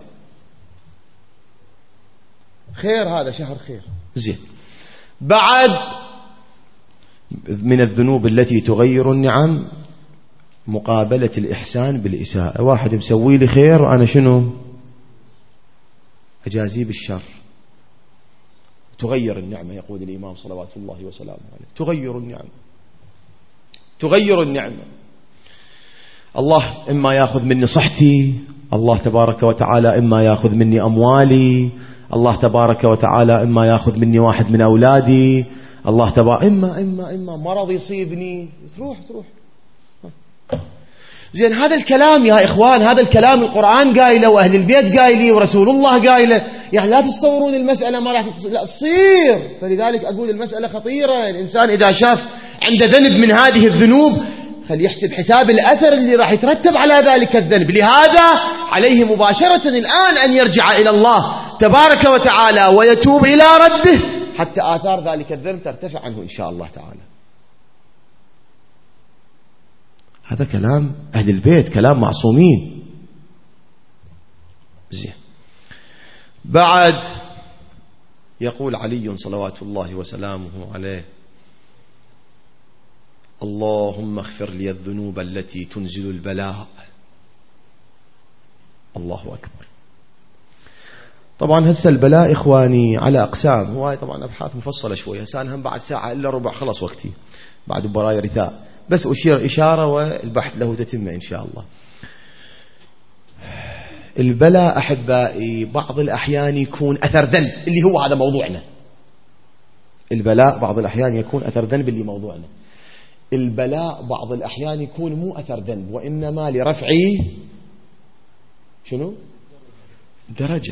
خير، هذا شهر خير زين. بعد من الذنوب التي تغير النعم مقابلة الإحسان بالإساءة. واحد مسوي لي خير وأنا شنو أجازيه بالشر، تغير النعمة. يقول الإمام صلوات الله وسلامه عليه تغير النعمة. الله إما يأخذ مني صحتي، الله تبارك وتعالى إما يأخذ مني أموالي، الله تبارك وتعالى إما يأخذ مني واحد من أولادي، الله تبارك إما مرض يصيبني. تروح زين. هذا الكلام يا إخوان، هذا الكلام القرآن قايله وأهل البيت قايله ورسول الله قايله. يعني لا تصورون المسألة ما راح لا تصير. فلذلك أقول المسألة خطيرة. الإنسان إذا شاف عنده ذنب من هذه الذنوب فليحسب حساب الأثر اللي راح يترتب على ذلك الذنب. لهذا عليه مباشرة الآن أن يرجع إلى الله تبارك وتعالى ويتوب إلى ربه حتى آثار ذلك الذنب ترتفع عنه إن شاء الله تعالى. هذا كلام أهل البيت، كلام معصومين. زين. بعد يقول علي صلوات الله وسلامه عليه اللهم اغفر لي الذنوب التي تنزل البلاء. الله أكبر. طبعا هسه البلاء إخواني على أقسام، هو طبعا أبحاث مفصلة شوية. هسه هم بعد ساعة إلا ربع خلص وقتي، بعد برايا رثاء، بس أشير إشارة والبحث له تتمة إن شاء الله. البلاء أحبائي بعض الأحيان يكون أثر ذنب، اللي هو هذا موضوعنا. البلاء بعض الأحيان يكون أثر ذنب اللي موضوعنا. البلاء بعض الأحيان يكون مو أثر ذنب، وإنما لرفع شنو؟ درجة،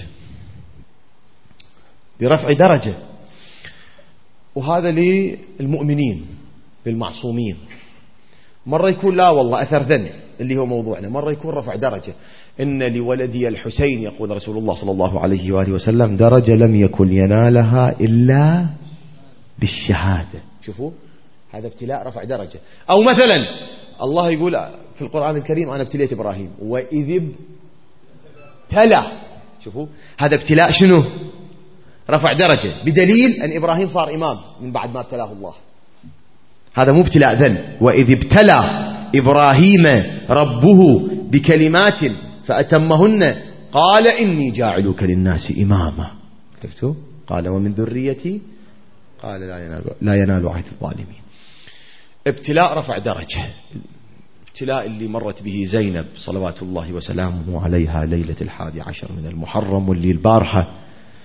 لرفع درجة. وهذا للمؤمنين للمعصومين. مرة يكون لا والله أثر ذنب اللي هو موضوعنا، مرة يكون رفع درجة. إن لولدي الحسين يقول رسول الله صلى الله عليه وآله وسلم درجة لم يكن ينالها إلا بالشهادة. شوفوا هذا ابتلاء رفع درجة. أو مثلا الله يقول في القرآن الكريم أنا ابتليت إبراهيم وإذ ابتلى شوفوا هذا ابتلاء شنو؟ رفع درجة، بدليل أن إبراهيم صار إمام من بعد ما ابتلاه الله. هذا مو ابتلاء ذل. وإذ ابتلى إبراهيم ربه بكلمات فأتمهن قال إني جاعلك للناس إماما. شفتوا؟ قال ومن ذريتي قال لا ينال عهد الظالمين. ابتلاء رفع درجة. الابتلاء اللي مرت به زينب صلوات الله وسلامه عليها ليلة 11 من المحرم، واللي البارحة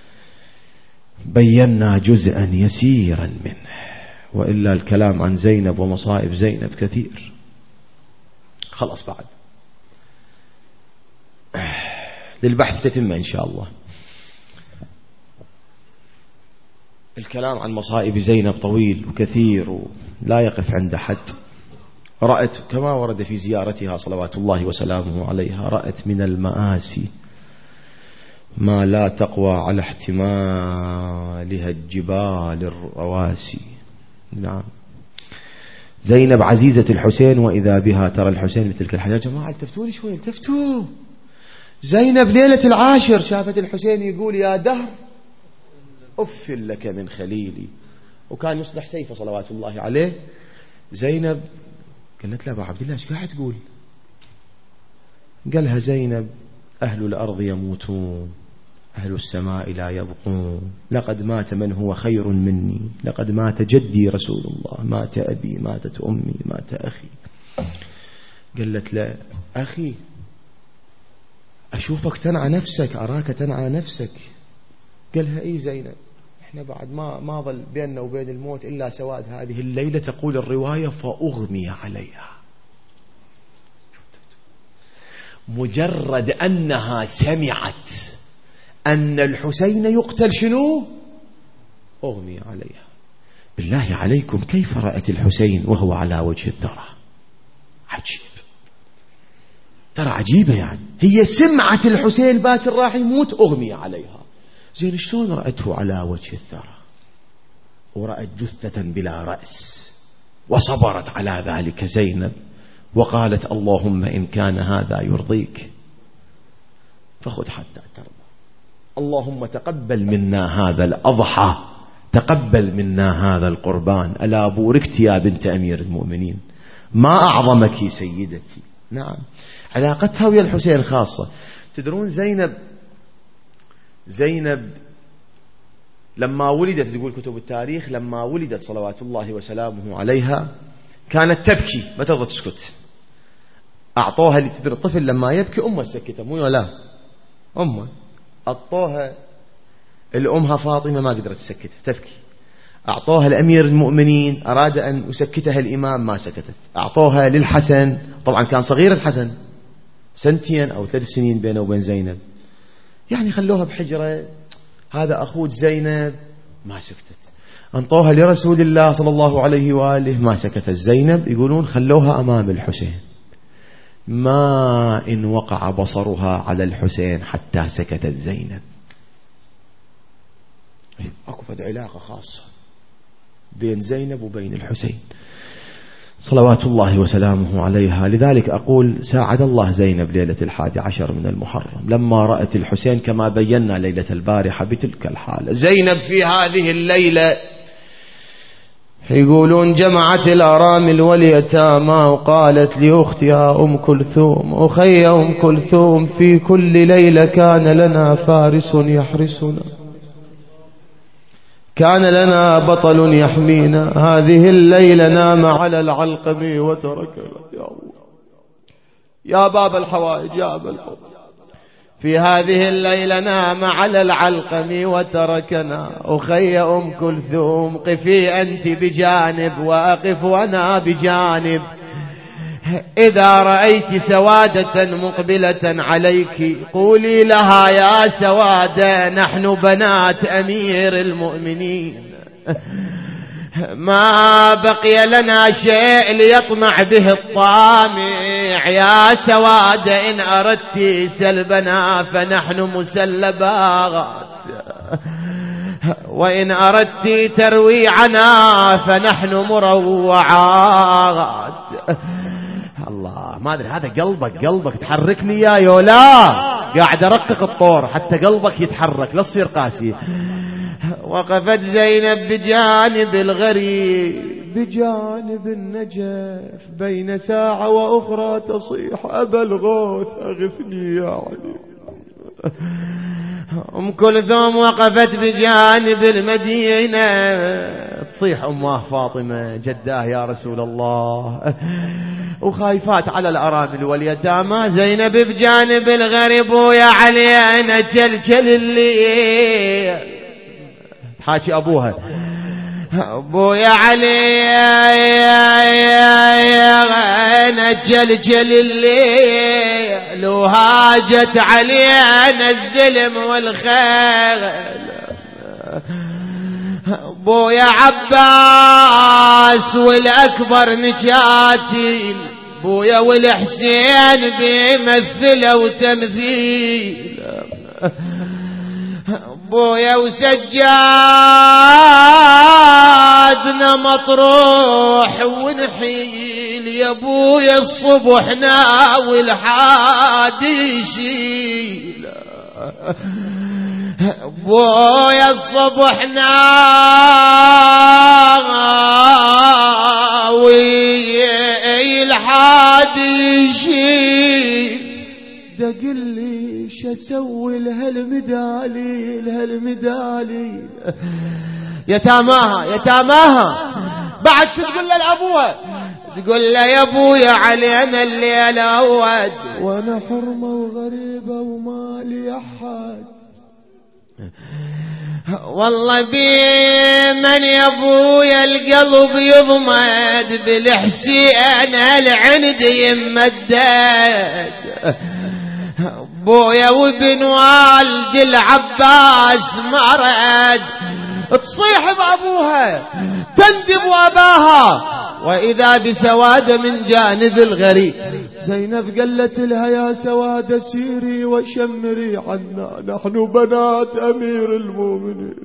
بينا جزءا يسيرا منه، وإلا الكلام عن زينب ومصائب زينب كثير. خلاص بعد للبحث تتمة إن شاء الله. الكلام عن مصائب زينب طويل وكثير ولا يقف عند حد. رأت كما ورد في زيارتها صلوات الله وسلامه عليها، رأت من المآسي ما لا تقوى على احتمالها الجبال الرواسي. نعم زينب عزيزة الحسين وإذا بها ترى الحسين مثل الحياة. جماعة التفتوا لي شوي، التفتوا. زينب ليلة 10 شافت الحسين يقول يا دهر أفل لك من خليلي، وكان يصلح سيفه صلوات الله عليه. زينب قالت له أبا عبد الله ايش قاعد تقول؟ قالها زينب أهل الأرض يموتون أهل السماء لا يبقون، لقد مات من هو خير مني، لقد مات جدي رسول الله، مات أبي، ماتت أمي، مات أخي. قالت له أخي أشوفك تنعى نفسك، أراك تنعى نفسك. قالها إيه زينب إحنا بعد ما ظل بيننا وبين الموت إلا سواد هذه الليلة. تقول الرواية فأغمي عليها. مجرد أنها سمعت أن الحسين يقتل شنو؟ أغمي عليها. بالله عليكم كيف رأت الحسين وهو على وجه الثرى؟ عجيب، ترى عجيبة. يعني هي سمعت الحسين باكر راح يموت أغمي عليها. زين شلون رأته على وجه الثرى ورأت جثة بلا رأس؟ وصبرت على ذلك زينب وقالت اللهم إن كان هذا يرضيك فخذ حتى ترضى، اللهم تقبل منا هذا الأضحى، تقبل منا هذا القربان. ألا بوركت يا بنت أمير المؤمنين، ما أعظمك سيدتي. نعم علاقتها ويا الحسين خاصة. تدرون زينب لما ولدت، تقول كتب التاريخ، لما ولدت صلوات الله وسلامه عليها كانت تبكي ما ترضى تسكت. أعطوها تدري الطفل لما يبكي أمه سكته، مو لا أمه أعطوها الأمها فاطمة ما قدرت تسكتها تبكي. أعطوها لأمير المؤمنين أراد أن يسكتها الإمام ما سكتت. أعطوها للحسن، طبعا كان صغير الحسن 2 أو 3 سنين بينه وبين زينب، يعني خلوها بحجرة، هذا أخوة زينب ما سكتت. أنطوها لرسول الله صلى الله عليه وآله ما سكتت زينب. يقولون خلوها أمام الحسين، ما إن وقع بصرها على الحسين حتى سكتت زينب. أكو فد علاقة خاصة بين زينب وبين الحسين صلوات الله وسلامه عليها. لذلك أقول ساعد الله زينب ليلة 11 من المحرم لما رأت الحسين كما بينا ليلة البارحة بتلك الحالة. زينب في هذه الليلة يقولون جمعت الأرامل واليتامى وقالت لأختها أم كلثوم أخي أم كلثوم في كل ليلة كان لنا فارس يحرسنا، كان لنا بطل يحمينا، هذه الليلة نام على العلقم وتركنا. يا الله يا باب الحوائج يا أبا الحب، في هذه الليلة نام على العلقم وتركنا. أخي أم كلثوم قفي أنت بجانب وأقف أنا بجانب، إذا رأيت سوادة مقبلة عليك قولي لها يا سوادة نحن بنات أمير المؤمنين، ما بقي لنا شيء ليطمع به الطامع، يا سوادة إن أردت سلبنا فنحن مسلبات، وإن أردت ترويعنا فنحن مروعات. الله ما أدري هذا قلبك تحركني يا يولا. قاعد أرقق الطور حتى قلبك يتحرك لا تصير قاسي. وقفت زينب بجانب الغريب بجانب النجف بين ساعة وأخرى تصيح أبا الغوث أغثني يا علي. أم كلثوم وقفت بجانب المدينة تصيح أمه فاطمة جداه يا رسول الله، وخايفات على الأرامل واليتامى. زينب بجانب الغريب ويا علي أنا جلجل الليل حاكي أبوها أبويا علي أنا جلجل الليل وهاجت علينا الظلم والخيل. أبويا عباس والأكبر نجاتي أبويا والحسين بيمثله وتمثيل. أبويا وسجادنا مطروح ونحيل يا أبويا الصبح ناوي الحادي يشيل. أبويا الصبح ناوي الحادي يشيل. دقل لي شسوي لهالمدالي يتاماها بعد شو تقول له لأبوها؟ تقول له يا أبويا علينا الليل أود وأنا حرمة وغريبة وما لي أحد. والله بمن يا أبويا القلب يضمد بالحسين العند يمدد. أبويا وابن والد العباس مرد تصيح بأبوها تندب أباها وإذا بسواد من جانب الغريب. زينب قالت لها يا سواد سيري وشمري عنا نحن بنات أمير المؤمنين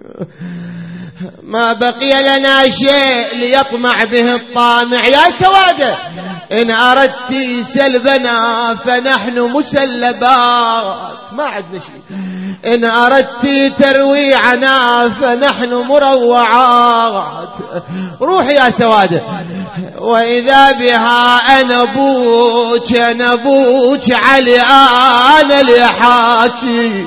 ما بقي لنا شيء ليطمع به الطامع. يا سوادة إن أردت سلبنا فنحن مسلبات ما عندنا شيء، إن أردت ترويعنا فنحن مروعات. روح يا سوادة. وإذا بها أنا أبوك علي أنا اللي حاكي.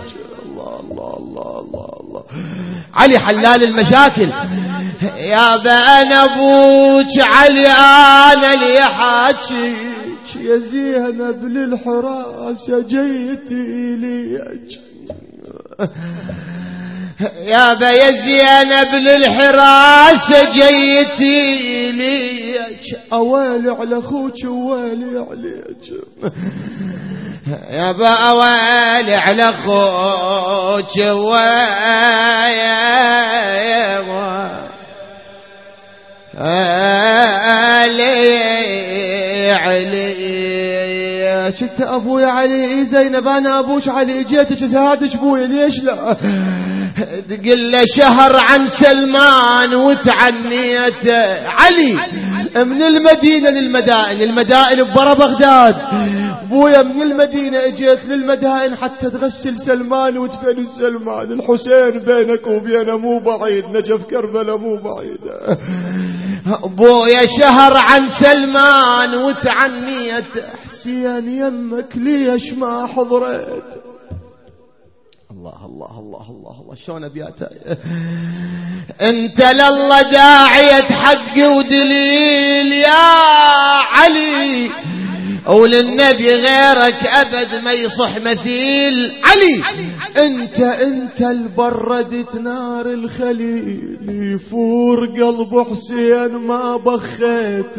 الله علي حلال المشاكل. يا أنا أبوك علي أنا اللي حاكيك يا زينب للحراسة جيتي ليك. يا زينب للحراسة جيتي ليك أوالي على أخوك ووالي عليك. يا أوالي على أخوك ووالي علي. شفت أبويا علي زينب أنا أبوش علي جيتك سهادك بويا ليش لا؟ تقول له شهر عن سلمان وتعنيته. علي من المدينة للمدائن، المدائن ببرا بغداد. بويا من المدينة اجيت للمدائن حتى تغسل سلمان وتفن سلمان. الحسين بينك وبينه مو بعيد، نجف كربلاء مو بعيد. بويا شهر عن سلمان وتعنيت حسين يمك ليش ما حضرت؟ الله الله الله الله الله شلون ابياته. انت لله داعية حق ودليل يا علي، وللنبي غيرك ابد ما يصح مثيل. علي انت البردت نار الخليل يفور قلب حسين ما بخيت.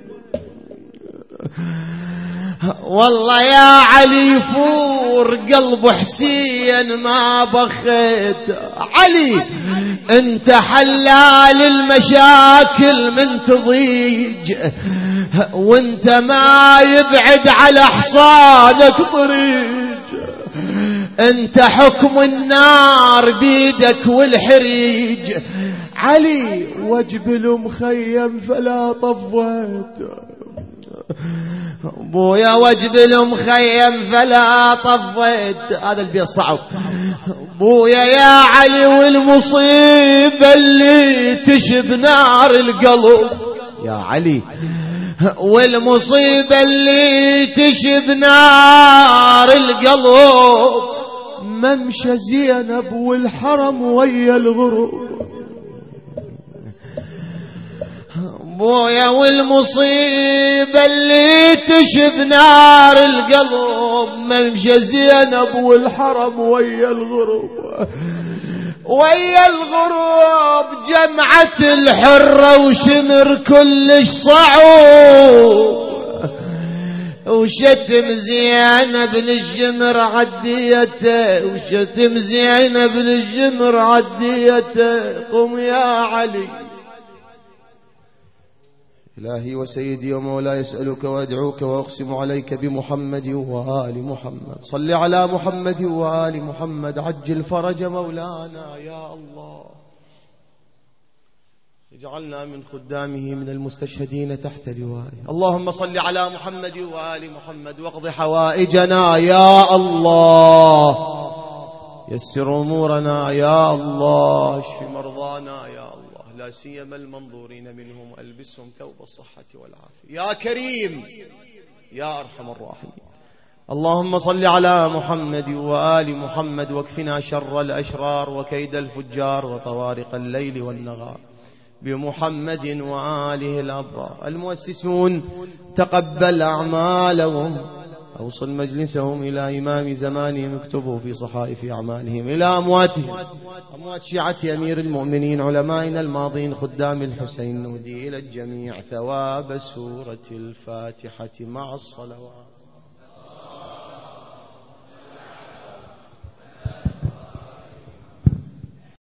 والله يا علي يفور قلب حسين ما بخيت. علي انت حلال المشاكل من تضيج، وانت ما يبعد على حصانك طريق. انت حكم النار بيدك والحريج. علي وجبل مخيم فلا طفيت، بويا وجب المخيم فلا طفيت. هذا البيت صعب. بويا يا علي والمصيبة اللي تشب نار القلب. يا علي والمصيبة اللي تشب نار القلب، ممشى زينب والحرم ويا الغروب. بويا والمصيبة اللي تشب نار القلب، ممشى زينب والحرم ويا الغروب. ويا الغروب جمعت الحرة وشمر كلش صعوب، وشتم زينب للجمر عديته، وشتم زينب للجمر عديته. قم يا علي. إلهي وسيدي ومولاي أسألك وأدعوك وأقسم عليك بمحمد وآل محمد. صل على محمد وآل محمد. عجل فرج مولانا يا الله. اجعلنا من خدامه من المستشهدين تحت لوائه. اللهم صل على محمد وآل محمد واقض حوائجنا يا الله. يسر أمورنا يا الله. اشف مرضانا يا الله، لا سيما المنظورين منهم، ألبسهم ثوب الصحة والعافية يا كريم يا أرحم الراحمين. اللهم صل على محمد وآل محمد واكفنا شر الأشرار وكيد الفجار وطوارق الليل والنهار بمحمد وآله الأبرار. المؤسسون تقبل أعمالهم، أوصل مجلسهم إلى إمام زمانهم، اكتبوا في صحائف أعمالهم إلى أمواتهم، أموات شيعة أمير المؤمنين علمائنا الماضين خدام الحسين. نودي إلى الجميع ثواب سورة الفاتحة مع الصلوات.